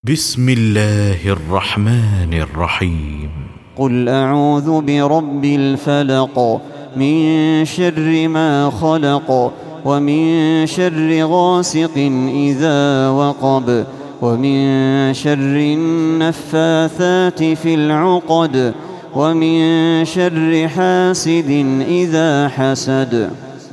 بسم الله الرحمن الرحيم. قل أعوذ برب الفلق من شر ما خلق ومن شر غاسق إذا وقب ومن شر النفاثات في العقد ومن شر حاسد إذا حسد.